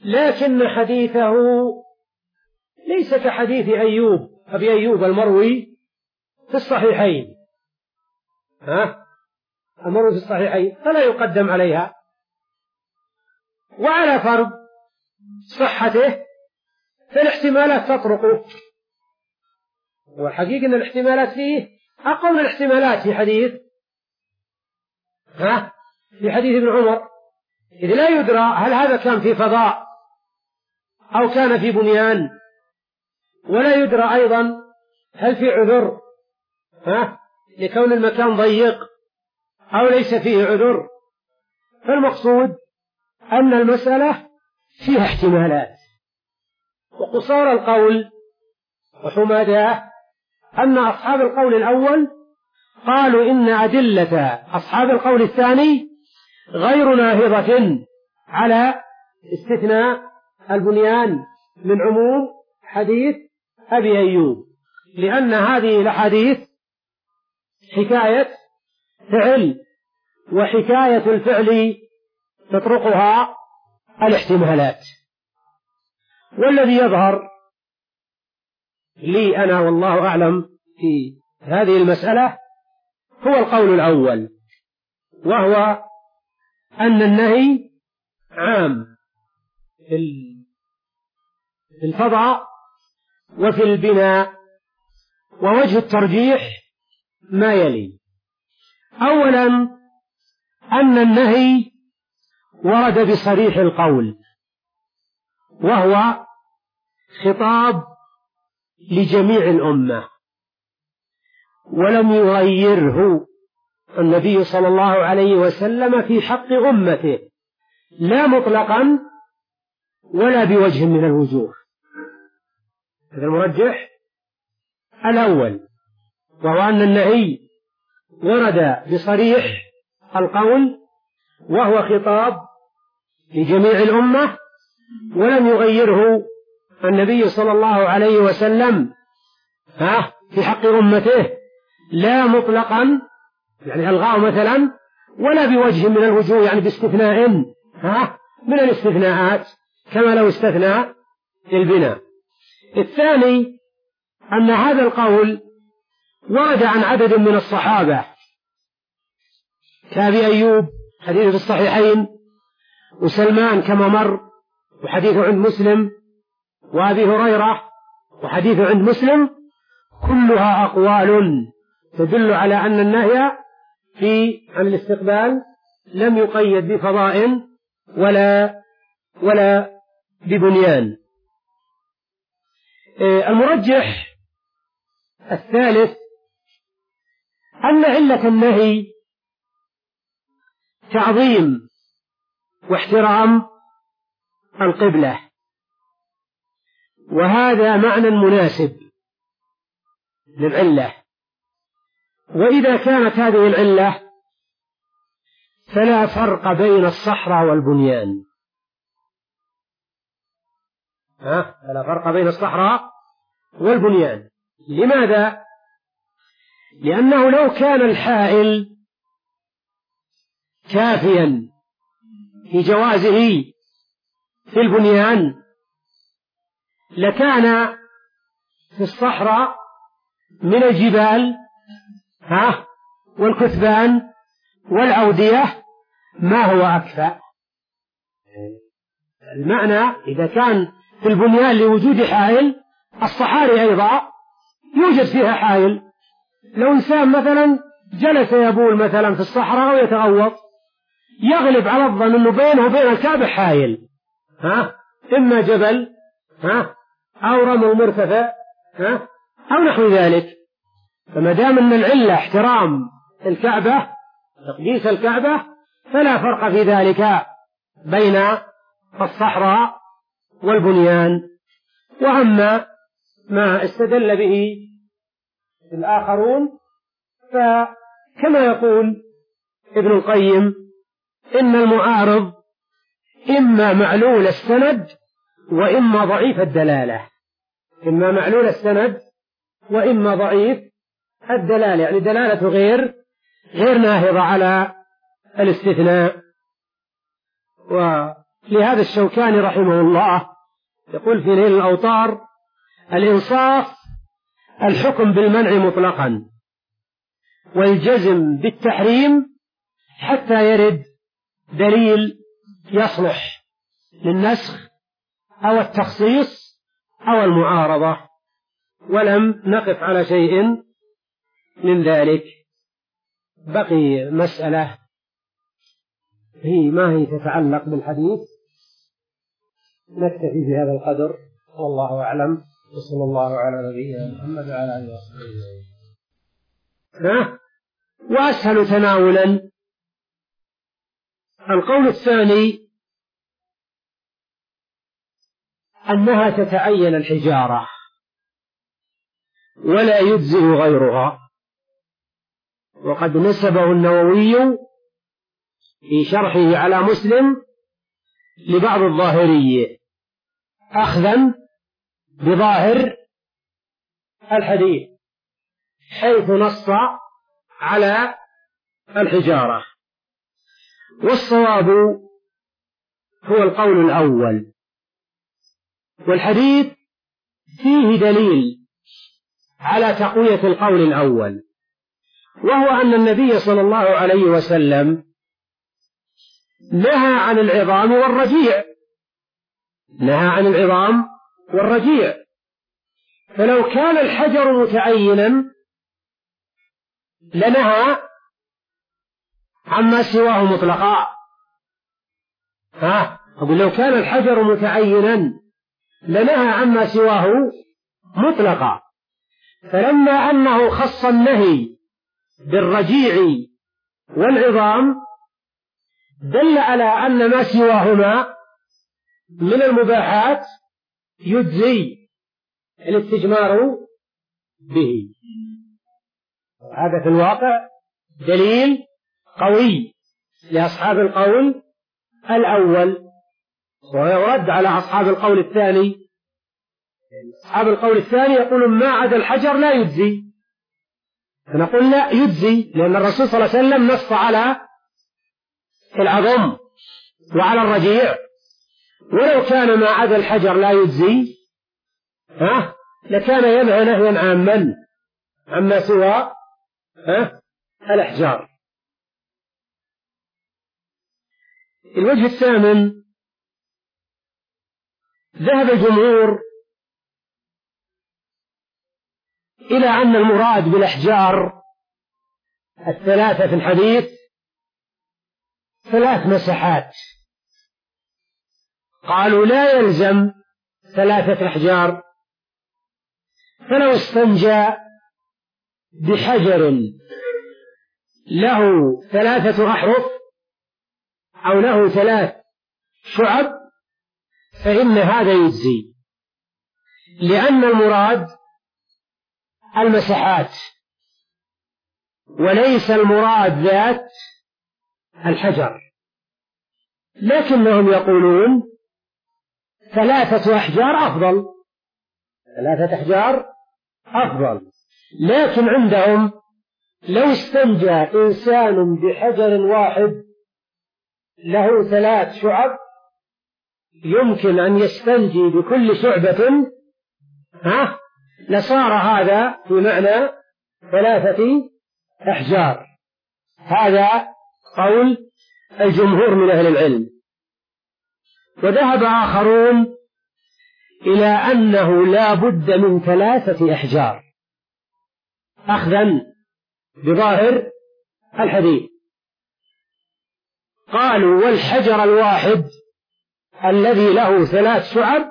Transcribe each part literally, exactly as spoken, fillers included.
لكن حديثه ليس كحديث أيوب أبي أيوب المروي في الصحيحين، ها المروي في الصحيحين فلا يقدم عليها. وعلى فرض صحته فالاحتمالات تطرق، والحقيقة أن الاحتمالات فيه أقوى من الاحتمالات في حديث ها في حديث ابن عمر، إذ لا يدرى هل هذا كان في فضاء أو كان في بنيان، ولا يدرى أيضا هل في عذر ها لكون المكان ضيق أو ليس فيه عذر. فالمقصود أن المسألة فيها احتمالات. وقصار القول وحماداه أن أصحاب القول الأول قالوا إن أدلة أصحاب القول الثاني غير ناهضة على استثناء البنيان من عموم حديث أبي أيوب، لأن هذه الأحاديث حكاية فعل، وحكاية الفعل تطرقها الاحتمالات. والذي يظهر لي أنا والله أعلم في هذه المسألة هو القول الأول، وهو أن النهي عام في الفضاء وفي البناء. ووجه الترجيح ما يلي: أولا أن النهي ورد بصريح القول، وهو خطاب لجميع الأمة، ولم يغيره النبي صلى الله عليه وسلم في حق أمته لا مطلقا ولا بوجه من الوجوه. هذا المرجح الأول، وهو أن النهي ورد بصريح القول وهو خطاب لجميع الأمة، ولم يغيره النبي صلى الله عليه وسلم ها في حق أمته لا مطلقا يعني ألغاه مثلا ولا بوجه من الوجوه يعني باستثناء ها من الاستثناءات كما لو استثنى البناء. الثاني أن هذا القول ورد عن عدد من الصحابة كأبي أيوب حديث في الصحيحين، وسلمان كما مر وحديث عند مسلم، وأبي هريرة وحديث عند مسلم، كلها أقوال تدل على أن النهي في عن الاستقبال لم يقيد بفضاء ولا ولا ببنيان. المرجح الثالث أن علة النهي تعظيم واحترام القبلة، وهذا معنى مناسب للعلة. وإذا كانت هذه العلة فلا فرق بين الصحراء والبنيان، ها فلا فرق بين الصحراء والبنيان. لماذا؟ لأنه لو كان الحائل كافيا في جوازه في البنيان لكان في الصحراء من الجبال ها والكثبان والأودية ما هو أكفأ. المعنى إذا كان في البنيان لوجود حائل، الصحاري أيضا يوجد فيها حائل. لو إنسان مثلا جلس يبول مثلا في الصحراء أو يتغوط، يغلب على الظن أنه بينه وبين الكعبة حائل، ها إما جبل ها أو رمل مرتفع ها أو نحو ذلك. فما دام أن العلة احترام الكعبة تقديس الكعبة فلا فرق في ذلك بين الصحراء والبنيان. وأما ما استدل به الآخرون فكما يقول ابن القيم إن المعارض إما معلول السند وإما ضعيف الدلالة، إما معلول السند وإما ضعيف الدلالة، يعني دلالة غير غير ناهضة على الاستثناء. لهذا الشوكاني رحمه الله يقول في نيل الأوطار: الإنصاف الحكم بالمنع مطلقا، والجزم بالتحريم حتى يرد دليل يصلح للنسخ أو التخصيص أو المعارضة، ولم نقف على شيء من ذلك. بقي مسألة هي ما هي تتعلق بالحديث، نكتفي بهذا القدر، والله أعلم، وصلى الله على نبينا محمد وعلى آله وصحبه. وأسهل تناولا القول الثاني أنها تتعين الحجارة ولا يجزئ غيرها، وقد نسبه النووي في شرحه على مسلم لبعض الظاهرية أخذا بظاهر الحديث حيث نص على الحجارة، والصواب هو القول الأول، والحديث فيه دليل على تقوية القول الأول، وهو أن النبي صلى الله عليه وسلم نهى عن العظام والرجيع، نهى عن العظام والرجيع، فلو كان الحجر متعينا لنهى عما سواه مطلقا. ها أقول لو كان الحجر متعينا لنهى عما سواه مطلقا، فلما أنه خص النهي بالرجيع والعظام دل على أن ما سواهما من المباحات يجزي الاستجمار به. هذا في الواقع دليل قوي لأصحاب القول الأول، ويرد على أصحاب القول الثاني. أصحاب القول الثاني يقولون ما عدا الحجر لا يجزي، فنقول لا يجزي، لأن الرسول صلى الله عليه وسلم نص على العظم وعلى الرجيع، ولو كان ما عدا الحجر لا يجزي ها لكان ينهى نهيا عاما عما سوى ها الأحجار. الوجه الثامن: ذهب الجمهور إلى أن المراد بالأحجار الثلاثة في الحديث ثلاث مساحات، قالوا لا يلزم ثلاثة أحجار، فلو استنجى بحجر له ثلاثة أحرف أو له ثلاث شعب فإن هذا يجزي، لأن المراد المساحات وليس المراد ذات الحجر، لكنهم يقولون ثلاثة أحجار أفضل، ثلاثة أحجار أفضل، لكن عندهم لو استنجى إنسان بحجر واحد له ثلاث شعب يمكن أن يستنجي بكل شعبة ها لصار هذا بمعنى ثلاثة أحجار. هذا قول الجمهور من أهل العلم. وذهب آخرون إلى أنه لا بد من ثلاثة أحجار أخذا بظاهر الحديث، قالوا والحجر الواحد الذي له ثلاث شعب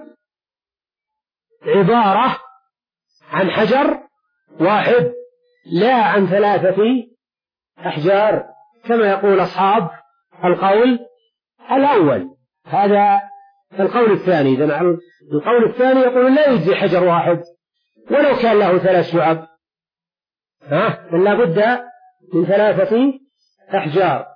عبارة عن حجر واحد لا عن ثلاثة أحجار، كما يقول أصحاب القول الأول. هذا القول الثاني. إذن القول الثاني يقول لا يجزي حجر واحد ولو كان له ثلاث شعب، ها بل لا بد من ثلاثة أحجار.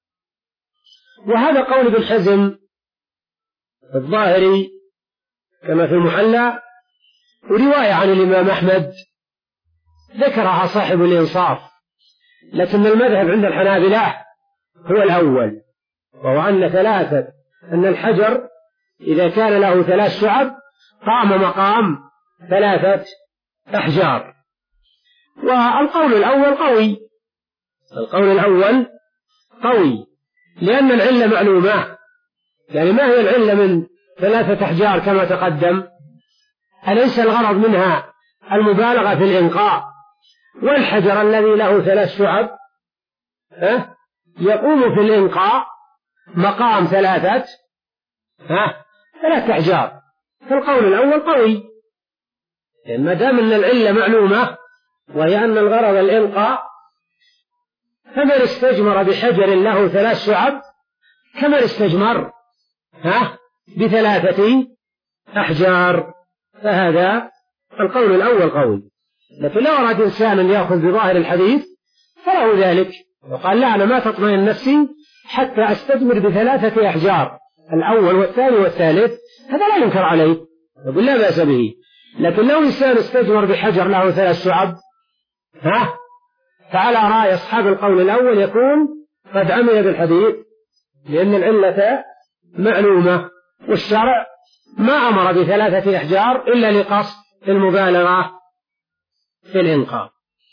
وهذا قول ابن حزم الظاهري كما في المحلى، ورواية عن الإمام أحمد ذكرها صاحب الإنصاف، لكن المذهب عند الحنابلة هو الأول، وهو أن ثلاثة أن الحجر إذا كان له ثلاث شعب قام مقام ثلاثة أحجار. والقول الأول قوي، القول الأول قوي لأن العلة معلومة. يعني ما هي العلة من ثلاثة أحجار كما تقدم؟ أليس الغرض منها المبالغة في الإنقاء؟ والحجر الذي له ثلاث شعب ها يقوم في الإنقاء مقام ثلاثة ها ثلاثة أحجار. فالقول الأول قوي، يعني ما دام أن العلة معلومة وهي أن الغرض الإنقاء، فمن استجمر بحجر له ثلاث شعب كمن استجمر ها بثلاثة أحجار. فهذا القول الأول قوي. لكن لو أراد إنسان يأخذ بظاهر الحديث فله ذلك، وقال لا، أنا ما تطمئن نفسي حتى أستجمر بثلاثة أحجار، الأول والثاني والثالث، هذا لا ينكر عليه، يقول لا بأس به. لكن لو إنسان استجمر بحجر له ثلاث شعب ها فعلى رأي أصحاب القول الأول يكون قد عمل بالحديث، لأن العلة معلومة، والشرع ما أمر بثلاثة أحجار إلا لقصد المبالغة في الإنقاء.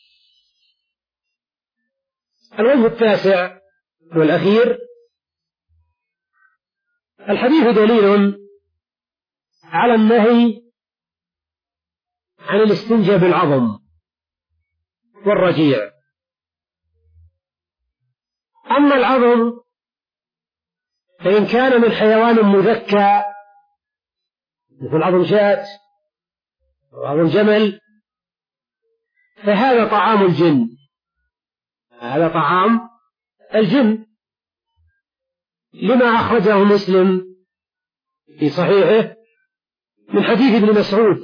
الوجه التاسع والأخير، الحديث دليل على النهي عن الاستنجاء بالعظم والرجيع. أما العظم فإن كان من حيوان مذكى مثل عظم شاة وعظم جمل فهذا طعام الجن، هذا طعام الجن، لما أخرجه مسلم في صحيحه من حديث ابن مسعود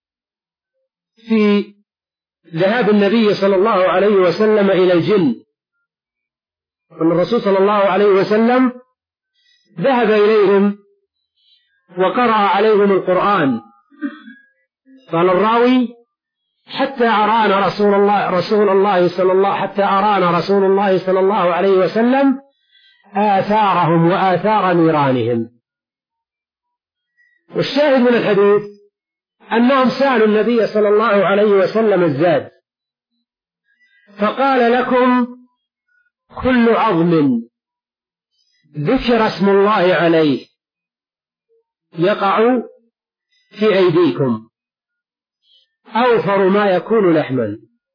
في ذهاب النبي صلى الله عليه وسلم إلى الجن، أن الرسول صلى الله عليه وسلم ذهب إليهم وقرأ عليهم القرآن. قال الراوي: حتى أرانا رسول الله رسول الله صلى الله حتى أرانا رسول الله صلى الله عليه وسلم آثارهم وآثار نيرانهم. والشاهد من الحديث أنهم سألوا النبي صلى الله عليه وسلم الزاد، فقال: لكم كل عظم ذكر اسم الله عليه يقع في أيديكم أوفر ما يكون لحما،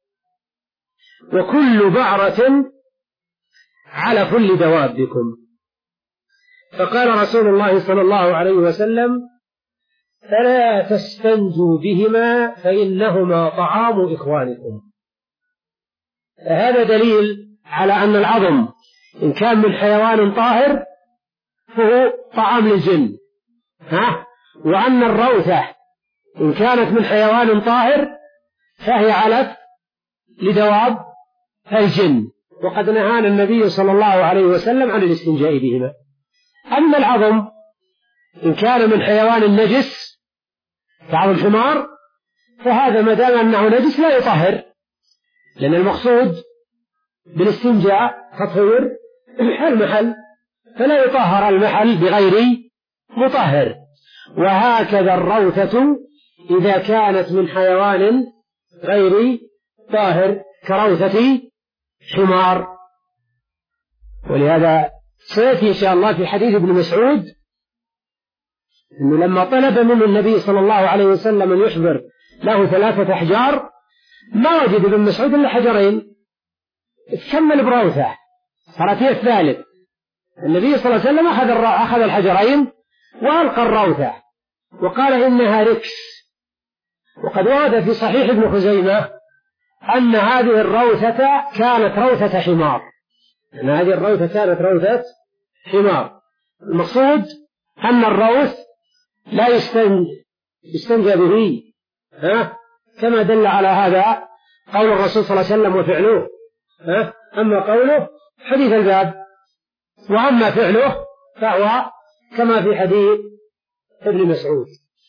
وكل بعرة علف لدوابكم. فقال رسول الله صلى الله عليه وسلم: فلا تستنجوا بهما فإنهما طعام إخوانكم. فهذا دليل على أن العظم إن كان من حيوان طاهر فهو طعام للجن، ها؟ وأن الروثة إن كانت من حيوان طاهر فهي علف لدواب الجن، وقد نهانا النبي صلى الله عليه وسلم عن الاستنجاء بهما. أما العظم إن كان من حيوان نجس كعظم الحمار فهذا ما دام أنه نجس لا يطهر، لأن المقصود بالاستنجاء تطهير المحل، فلا يطهر المحل بغير مطهر. وهكذا الروثة إذا كانت من حيوان غير طاهر كروثة حمار. ولهذا سيأتي إن شاء الله في حديث ابن مسعود أنه لما طلب منه النبي صلى الله عليه وسلم أن يحضر له ثلاثة أحجار ما وجد ابن مسعود إلا حجرين، تكمل بروثة، صارت هي الثالث. النبي صلى الله عليه وسلم أخذ أخذ الحجرين وألقى الروثة وقال إنها ركس. وقد ورد في صحيح ابن خزيمة أن هذه الروثة كانت روثة حمار، أن هذه الروثة كانت روثة حمار. المقصود أن الروث لا يستنجى به، ها؟ كما دل على هذا قول الرسول صلى الله عليه وسلم وفعله، ها؟ أما قوله حديث الباب، وأما فعله فهو كما في حديث ابن مسعود.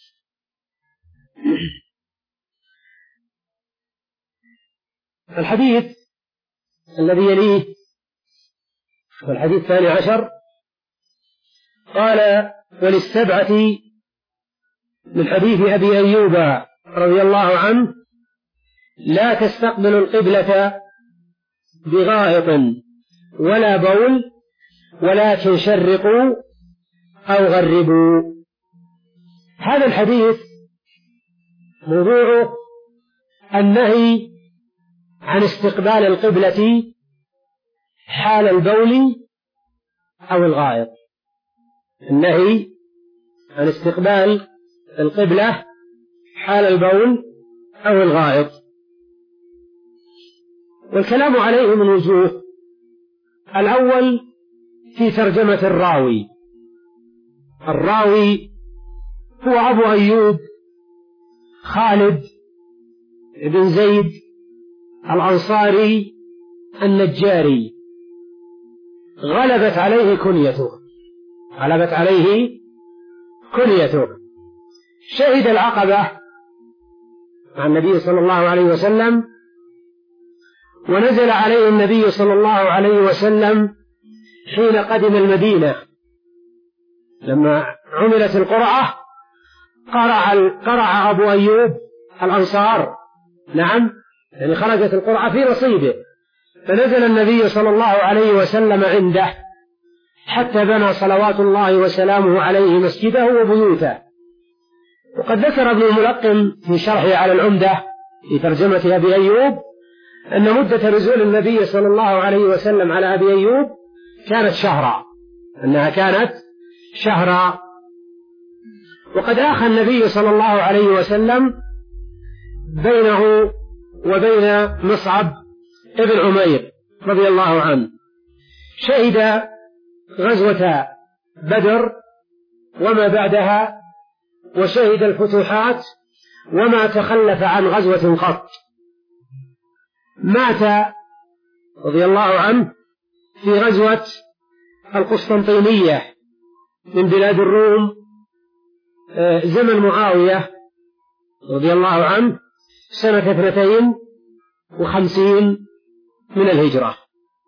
الحديث الذي يليه والحديث الثاني عشر قال: وللسبعة من حديث أبي أيوب رضي الله عنه: لا تستقبلوا القبلة بغائط ولا بول ولكن شرقوا أو غربوا. هذا الحديث موضوعه النهي عن استقبال القبلة حال البول أو الغائط، النهي عن استقبال القبلة حال البول أو الغائط. والكلام عليه من وجوه: الأول في ترجمة الراوي. الراوي هو أبو أيوب خالد بن زيد الأنصاري النجاري، غلبت عليه كنيته غلبت عليه كنيته شهد العقبة مع النبي صلى الله عليه وسلم، ونزل عليه النبي صلى الله عليه وسلم حين قدم المدينة. لما عملت القرعة قرع, قرع أبو أيوب الأنصار، نعم، يعني خرجت القرعة في نصيبه، فنزل النبي صلى الله عليه وسلم عنده حتى بنى صلوات الله وسلامه عليه مسجده وبيوته. وقد ذكر ابن الملقن في شرحه على العمدة في ترجمة أبي أيوب أن مدة نزول النبي صلى الله عليه وسلم على أبي أيوب كانت شهرا، أنها كانت شهرا. وقد آخى النبي صلى الله عليه وسلم بينه وبين مصعب ابن عمير رضي الله عنه، شهد غزوة بدر وما بعدها، وشهد الفتوحات وما تخلف عن غزوة قط. مات رضي الله عنه في غزوة القسطنطينية من بلاد الروم زمن معاوية رضي الله عنه سنة اثنتين وخمسين من الهجرة.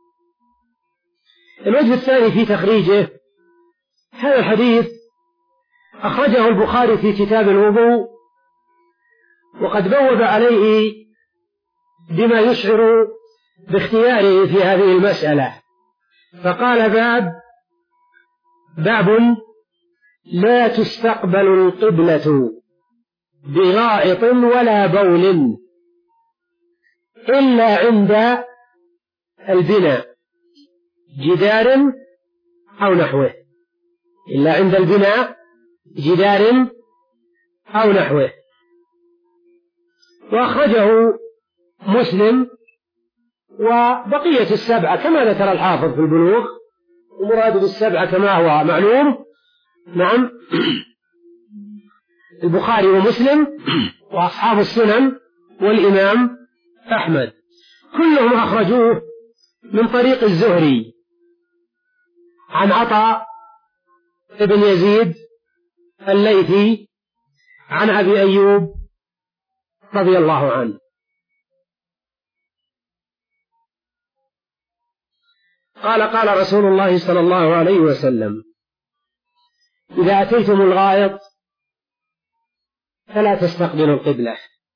الوجه الثاني في تخريجه: هذا الحديث أخرجه البخاري في كتاب الوضوء، وقد بوب عليه بما يشعر باختياره في هذه المسألة، فقال: باب باب لا تستقبل القبلة بغائط ولا بول إلا عند البناء جدار أو نحوه إلا عند البناء جدار أو نحوه. وأخرجه مسلم وبقية السبعة كما ذكر الحافظ في البلوغ، ومراد بالسبعة كما هو معلوم، نعم، البخاري ومسلم وأصحاب السنن والإمام أحمد، كلهم أخرجوه من طريق الزهري عن عطاء ابن يزيد الليثي عن أبي أيوب رضي الله عنه. قال: قال رسول الله صلى الله عليه وسلم: إذا أتيتم الغائط فلا تستقبلوا القبلة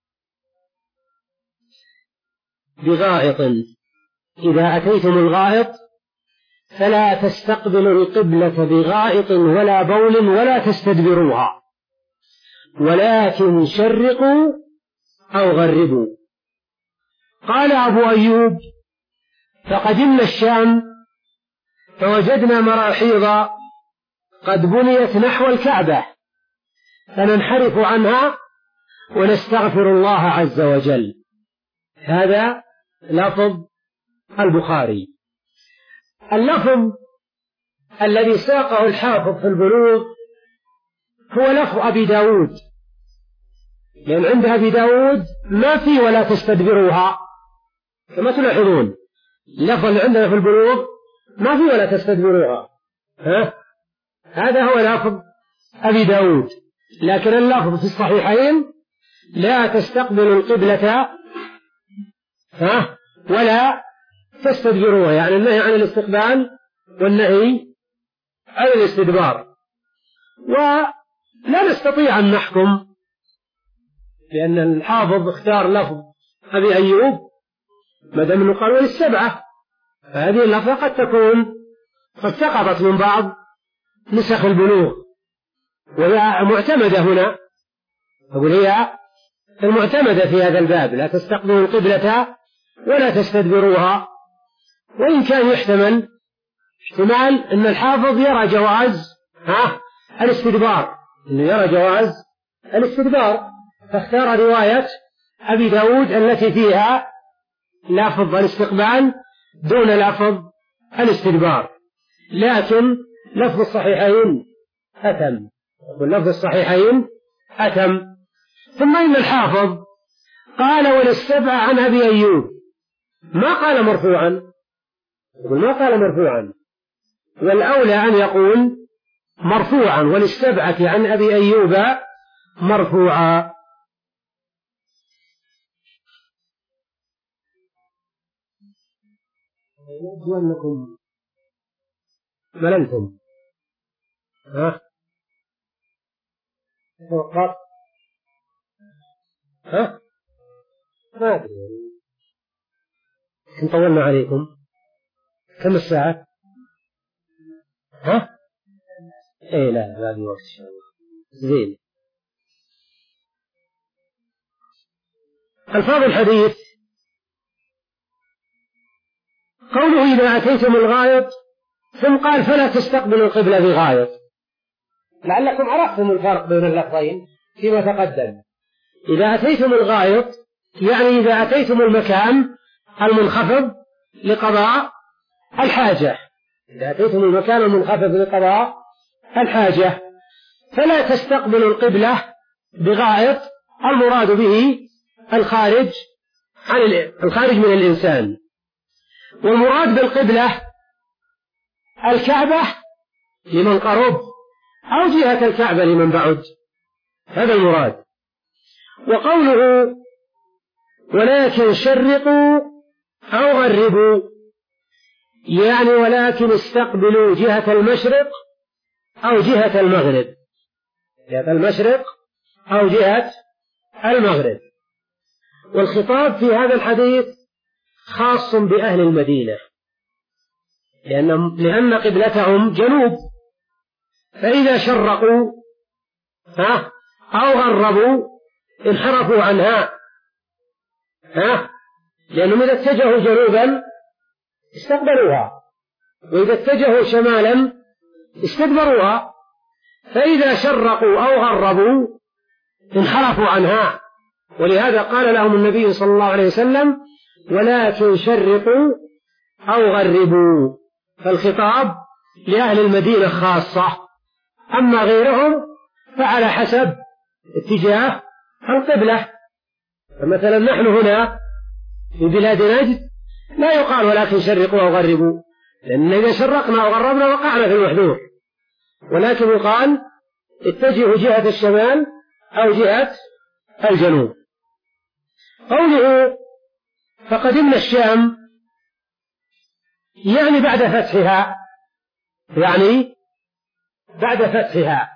بغائط إذا أتيتم الغائط فلا تستقبلوا القبلة بغائط ولا بول ولا تستدبروها، ولكن شرقوا أو غربوا. قال أبو أيوب: فقدمنا الشام فوجدنا مراحيض قد بنيت نحو الكعبة فننحرف عنها ونستغفر الله عز وجل. هذا لفظ البخاري. اللفظ الذي ساقه الحافظ في البلوغ هو لفظ أبي داود، لأن عند أبي داود ما في ولا تستدبروها كما تلاحظون، اللفظ اللي عندنا في البلوغ ما في ولا تستدبروها، ها؟ هذا هو لفظ أبي داود. لكن اللفظ في الصحيحين: لا تستقبلوا القبلة ها ولا تستدبروها، يعني النهي عن الاستقبال والنهي عن الاستدبار. ولا نستطيع أن نحكم، لأن الحافظ اختار لفظ أبي أيوب ما دام أنه قال وللسبعة، فهذه اللفظة قد تكون قد سقطت من بعض نسخ البلوغ، وهي معتمدة هنا، أقول هي المعتمدة في هذا الباب، لا تستقبلوا القبلة ولا تستدبروها. وإن كان يحتمل احتمال أن الحافظ يرى جواز ها الاستدبار، أنه يرى جواز الاستدبار، فاختار رواية أبي داود التي فيها لفظ الاستقبال دون لفظ الاستدبار. لكن لفظ الصحيحين أتم، لفظ الصحيحين أتم. ثم إن الحافظ قال وللسبع عن أبي أيوب، ما قال مرفوعا، ما قال مرفوعا، والأولى أن يقول مرفوعا وللسبعة عن أبي أيوب مرفوعا. يبدو أنكم مللتم، ها فقط ها ما أدري إن طولنا عليكم. كم الساعة؟ ها إيه لا باقي وقت زين. ألفاظ الحديث، قوله إذا أتيتم الغائط، ثم قال فلا تستقبلوا القبلة بغائط، لعلكم عرفتم الفرق بين اللفظين فيما تقدم. إذا أتيتم الغائط يعني إذا أتيتم المكان المنخفض لقضاء الحاجة، إذا أتيتم المكان المنخفض لقضاء الحاجة، فلا تستقبلوا القبلة بغائط، المراد به الخارج عن الخارج من الإنسان، والمراد بالقبلة الكعبة لمن قرب أو جهة الكعبة لمن بعد، هذا المراد. وقوله ولكن شرقوا أو غربوا يعني ولكن استقبلوا جهة المشرق أو جهة المغرب، جهة المشرق أو جهة المغرب. والخطاب في هذا الحديث خاص بأهل المدينة، لأن لأن قبلتهم جنوب، فإذا شرقوا ها أو غربوا انحرفوا عنها، ها لأنهم إذا اتجهوا جنوبا استقبلوها، وإذا اتجهوا شمالا استدبروها، فإذا شرقوا أو غربوا انحرفوا عنها. ولهذا قال لهم النبي صلى الله عليه وسلم ولكن شرقوا أو غربوا، فالخطاب لأهل المدينة خاصة، أما غيرهم فعلى حسب اتجاه القبلة. فمثلا نحن هنا في بلاد نجد لا يقال ولكن شرقوا أو غربوا، لأن إذا شرقنا أو غربنا وقعنا في المحذور، ولكن يقال اتجهوا جهة الشمال أو جهة الجنوب. قوله فقدمنا الشام يعني بعد فتحها، يعني بعد فتحها.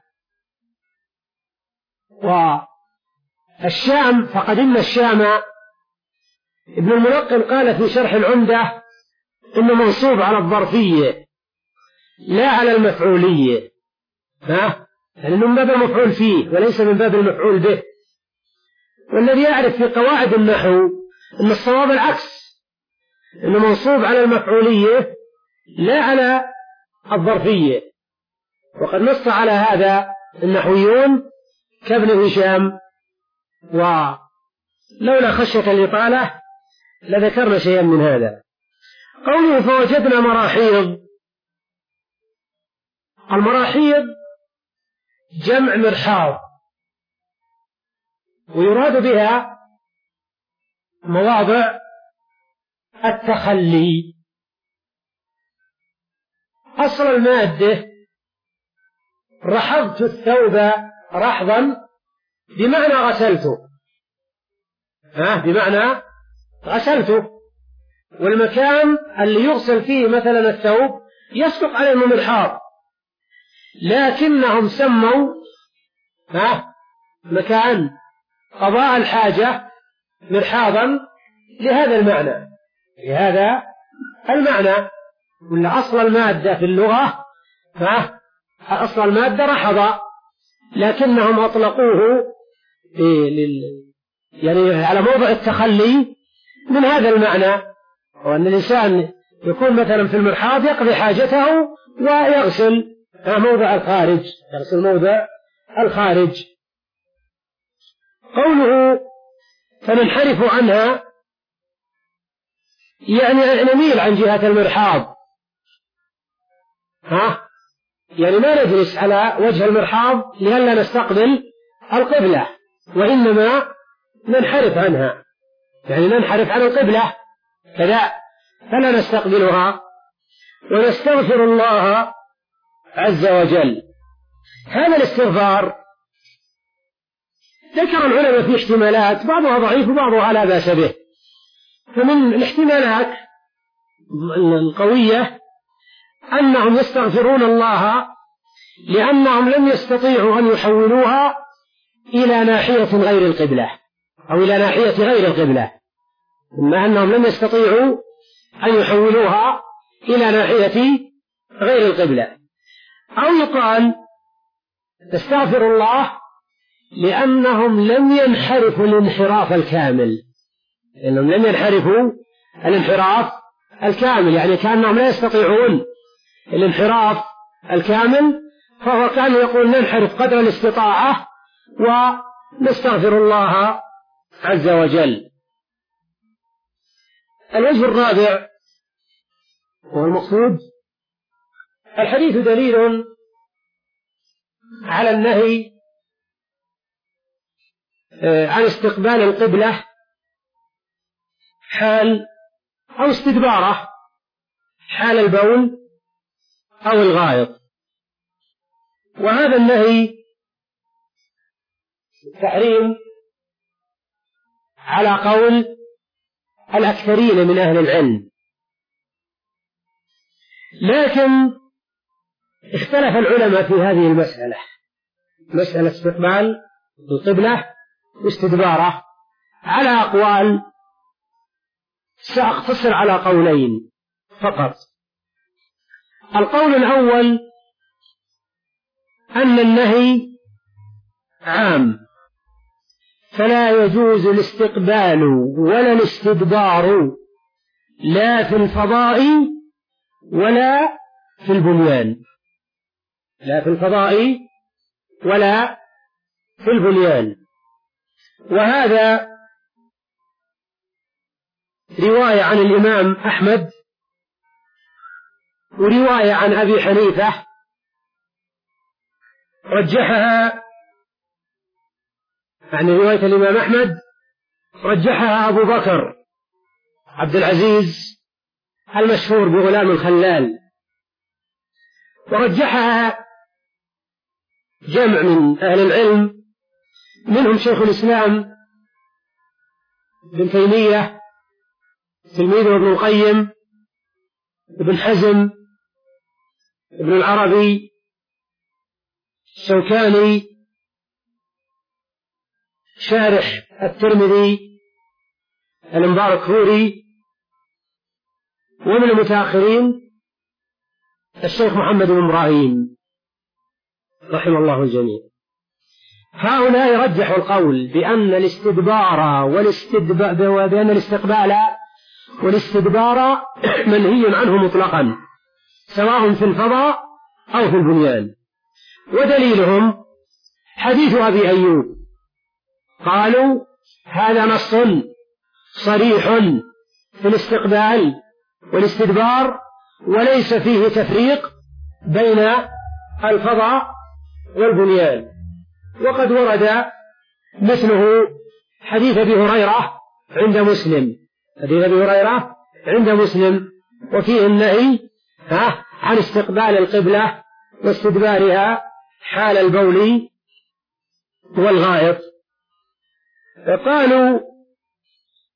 والشام فقدمنا الشام، ابن الملقن قال في شرح العمدة إنه منصوب على الظرفية لا على المفعولية، ها لأنه من باب المفعول فيه وليس من باب المفعول به. والذي يعرف في قواعد النحو أن الصواب العكس، إنه منصوب على المفعولية لا على الظرفية، وقد نص على هذا النحويون كابن هشام، ولولا خشية الإطالة لذكرنا شيئا من هذا. قوله فوجدنا مراحيض، المراحيض جمع مرحاض، ويراد بها مواضع التخلي. أصل المادة رحضت الثوب رحضا بمعنى غسلته، ها بمعنى غسلته، والمكان اللي يغسل فيه مثلا الثوب يصدق عليه المرحاض، لكنهم سموا ها مكان قضاء الحاجة مرحاضا لهذا المعنى لهذا المعنى ولا أصل المادة في اللغة ها أصل المادة رحض، لكنهم أطلقوه يعني على موضع التخلي من هذا المعنى، وأن الإنسان يكون مثلا في المرحاض يقضي حاجته ويغسل موضع الخارج يغسل موضع الخارج. قوله فننحرف عنها يعني نميل عن جهة المرحاض، ها يعني ما نجلس على وجه المرحاض لئلا نستقبل القبلة، وإنما ننحرف عنها يعني ننحرف عن القبلة فلا فلا نستقبلها ونستغفر الله عز وجل. هذا الاستغفار ذكر العلماء في احتمالات بعضها ضعيف وبعضها لا بأس به، فمن الاحتمالات القوية أنهم يستغفرون الله لأنهم لم يستطيعوا أن يحولوها إلى ناحية غير القبلة أو إلى ناحية غير القبلة، إما أنهم لم يستطيعوا أن يحولوها إلى ناحية غير القبلة. أو يقال تستغفر الله لأنهم لم ينحرفوا الانحراف الكامل، لأنهم لم ينحرفوا الانحراف الكامل يعني كأنهم لا يستطيعون الانحراف الكامل، فهو كان يقول ننحرف قدر الاستطاعة ونستغفر الله عز وجل. الوجه الرابع والمقصود الحديث دليل على النهي عن استقبال القبلة حال أو استدباره حال البول أو الغائط، وهذا النهي تحريم على قول الأكثرين من أهل العلم، لكن اختلف العلماء في هذه المسألة مسألة استقبال القبلة واستدباره على أقوال، سأقتصر على قولين فقط. القول الأول أن النهي عام فلا يجوز الاستقبال ولا الاستدبار لا في الفضاء ولا في البنيان لا في الفضاء ولا في البنيان، وهذا رواية عن الإمام أحمد ورواية عن أبي حنيفة رجحها يعني رواية الإمام أحمد رجحها أبو بكر عبد العزيز المشهور بغلام الخلال، ورجحها جمع من أهل العلم منهم شيخ الإسلام ابن تيمية تلميذه ابن القيم ابن حزم ابن العربي الشوكاني شارح الترمذي المباركفوري، ومن المتأخرين الشيخ محمد بن إبراهيم رحمه الله الجميع. هؤلاء يرجحوا القول بأن الاستدبار والاستدبار وبأن الاستقبال والاستدبار منهي عنه مطلقا سواء في الفضاء أو في البنيان، ودليلهم حديث أبي أيوب قالوا هذا نص صريح في الاستقبال والاستدبار وليس فيه تفريق بين الفضاء والبنيان. وقد ورد مثله حديث أبي هريرة عند مسلم حديث أبي هريرة عند مسلم وفيه النهي عن استقبال القبلة واستدبارها حال البول والغائط. قالوا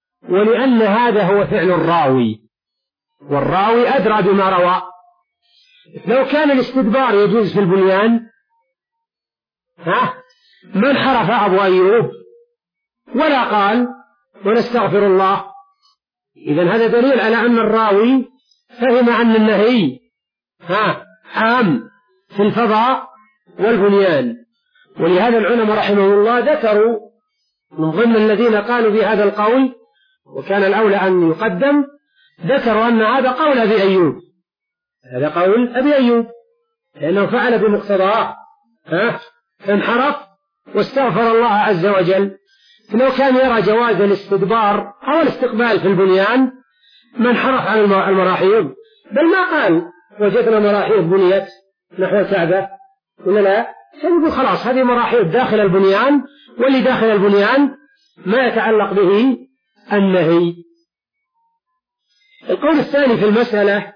ولأن هذا هو فعل الراوي والراوي أدرى بما روى، لو كان الاستدبار يجوز في البنيان ها ما انحرف أبو أيوب ولا قال ونستغفر الله. إذن هذا دليل على أن الراوي فهم أن النهي ها عام في الفضاء والبنيان. ولهذا العلماء رحمهم الله ذكروا من ضمن الذين قالوا بهذا القول، وكان الأولى أن يقدم، ذكروا أن هذا قول أبي أيوب، هذا قول أبي أيوب لأنه فعل بمقتضاه ها انحرف واستغفر الله عز وجل. لو كان يرى جواز الاستدبار أو الاستقبال في البنيان ما انحرف عن المراحيض، بل ما قال وجدنا مراحيض بنيت نحو الكعبة ولا لا، يقول خلاص هذه مراحيض داخل البنيان، واللي داخل البنيان ما يتعلق به النهي. القول الثاني في المسألة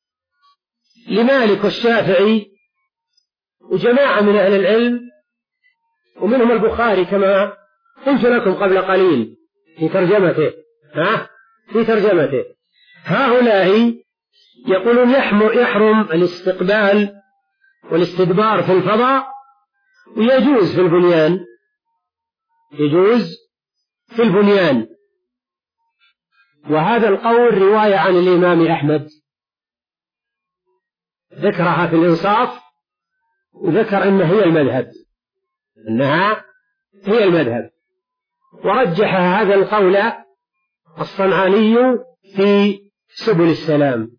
لمالك والشافعي وجماعة من أهل العلم ومنهم البخاري كما قلت لكم قبل قليل في ترجمته ها في ترجمته هؤلاء يقولون يحرم الاستقبال والاستدبار في الفضاء ويجوز في البنيان، يجوز في البنيان. وهذا القول رواية عن الإمام أحمد ذكرها في الإنصاف، وذكر أنها هي المذهب، أنها هي المذهب، ورجح هذا القول الصنعاني في سبل السلام.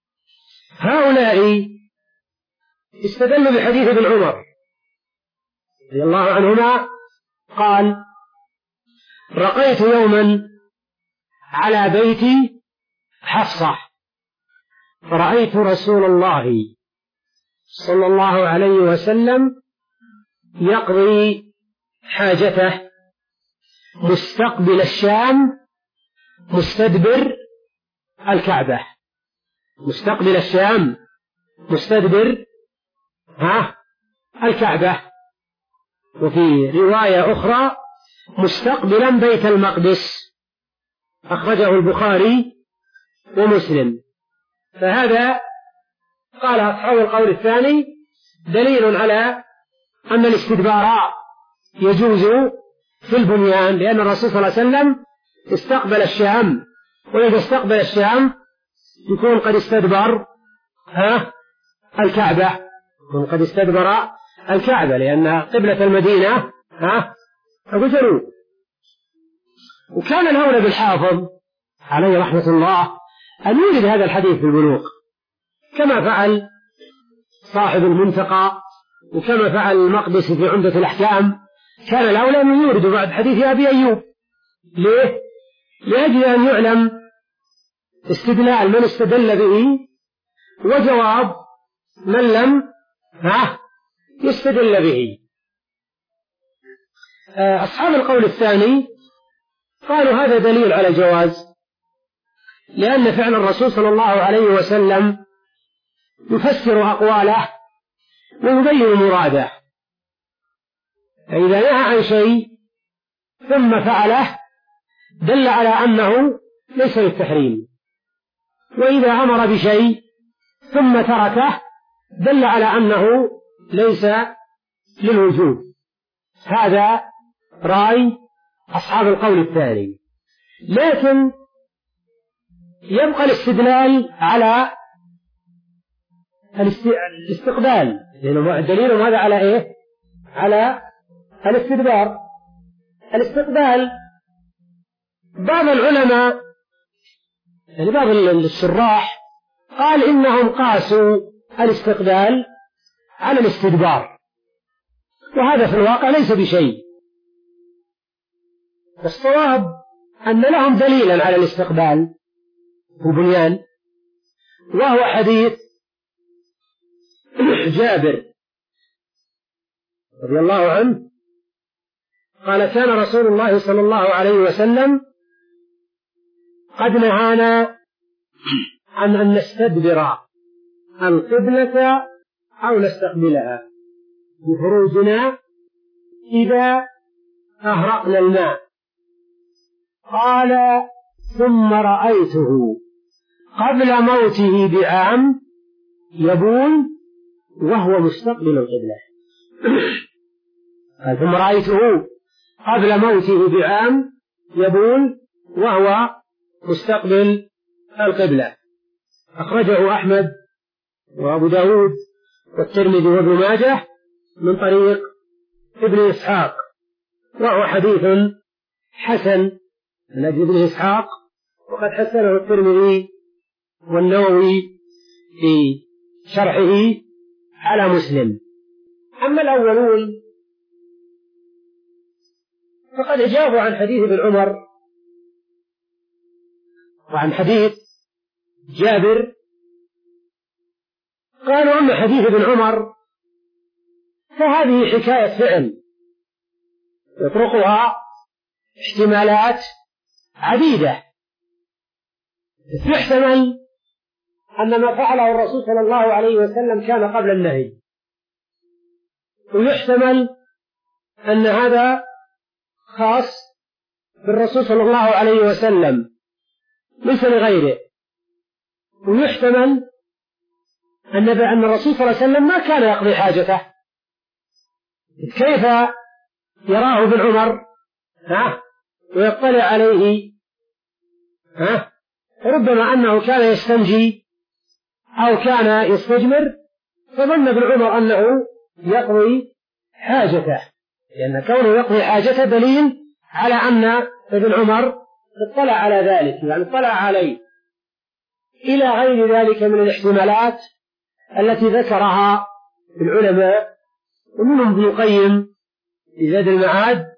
هؤلاء استدلوا بحديث ابن عمر رضي الله عنهما قال: رقيت يوما على بيت حفصة فرأيت رسول الله صلى الله عليه وسلم يقضي حاجته مستقبل الشام مستدبر الكعبة، مستقبل الشام مستدبر ها الكعبة. وفي رواية أخرى مستقبلا بيت المقدس، أخرجه البخاري ومسلم. فهذا قال أصحاب القول الثاني دليل على أن الاستدبار يجوز في البنيان، لأن الرسول صلى الله عليه وسلم استقبل الشام، وإذا استقبل الشام يكون قد استدبر ها الكعبة، يكون قد استدبر الكعبة لأن قبلة المدينة ها أبو جنوب. وكان الأولى بالحافظ عليه رحمة الله أن يورد هذا الحديث في البلوغ كما فعل صاحب المنتقى وكما فعل المقدسي في عمدة الأحكام. كان الأولى أن يورد بعد حديث أبي أيوب. ليه؟ لأجل أن يعلم استدلال من استدل به وجواب من لم ها يستدل به. أصحاب القول الثاني قالوا هذا دليل على الجواز، لأن فعل الرسول صلى الله عليه وسلم يفسر أقواله ويبين مراده، فإذا نهى عن شيء ثم فعله دل على أنه ليس للتحريم، وإذا أمر بشيء ثم تركه دل على أنه ليس للوجوب. هذا رأي أصحاب القول الثاني. لكن يبقى الاستدلال على الاستقبال، لأنه دليل هذا على إيه؟ على الاستدبار. الاستقبال بعض العلماء يعني بعض الشراح قال إنهم قاسوا الاستقبال على الاستدبار، وهذا في الواقع ليس بشيء. الصواب أن لهم دليلا على الاستقبال في البنيان، وهو حديث جابر رضي الله عنه قال: كان رسول الله صلى الله عليه وسلم قد نهانا عن أن نستدبر القبلة أو نستقبلها بخروجنا إذا أهرقنا الماء. قال: ثم رأيته قبل موته بعام يبول وهو مستقبل القبلة. ثم رأيته قبل موته بعام يبول وهو مستقبل القبلة. أخرجه أحمد وأبو داود والترمذي وابن ماجه من طريق ابن إسحاق، وهو حديث حسن من أجل ابن إسحاق، وقد حسنه الترمذي والنووي في شرحه على مسلم. أما الأولون فقد أجابوا عن حديث ابن عمر وعن حديث جابر، قالوا أما حديث ابن عمر فهذه حكاية فعل يطرقها احتمالات عديدة، يحتمل أن ما فعله الرسول صلى الله عليه وسلم كان قبل النهي، ويحتمل أن هذا خاص بالرسول صلى الله عليه وسلم ليس لغيره، ويحتمل أن أن الرسول صلى الله عليه وسلم ما كان يقضي حاجته، كيف يراه ابن عمر ها ويطلع عليه ها ربما أنه كان يستنجي أو كان يستجمر، فظن ابن عمر أنه يقضي حاجته، لأن كونه يقضي حاجته دليل على أن ابن عمر اطلع على ذلك، يعني اطلع عليه، إلى غير ذلك من الاحتمالات التي ذكرها العلماء، ومنهم ابن القيم في زاد المعاد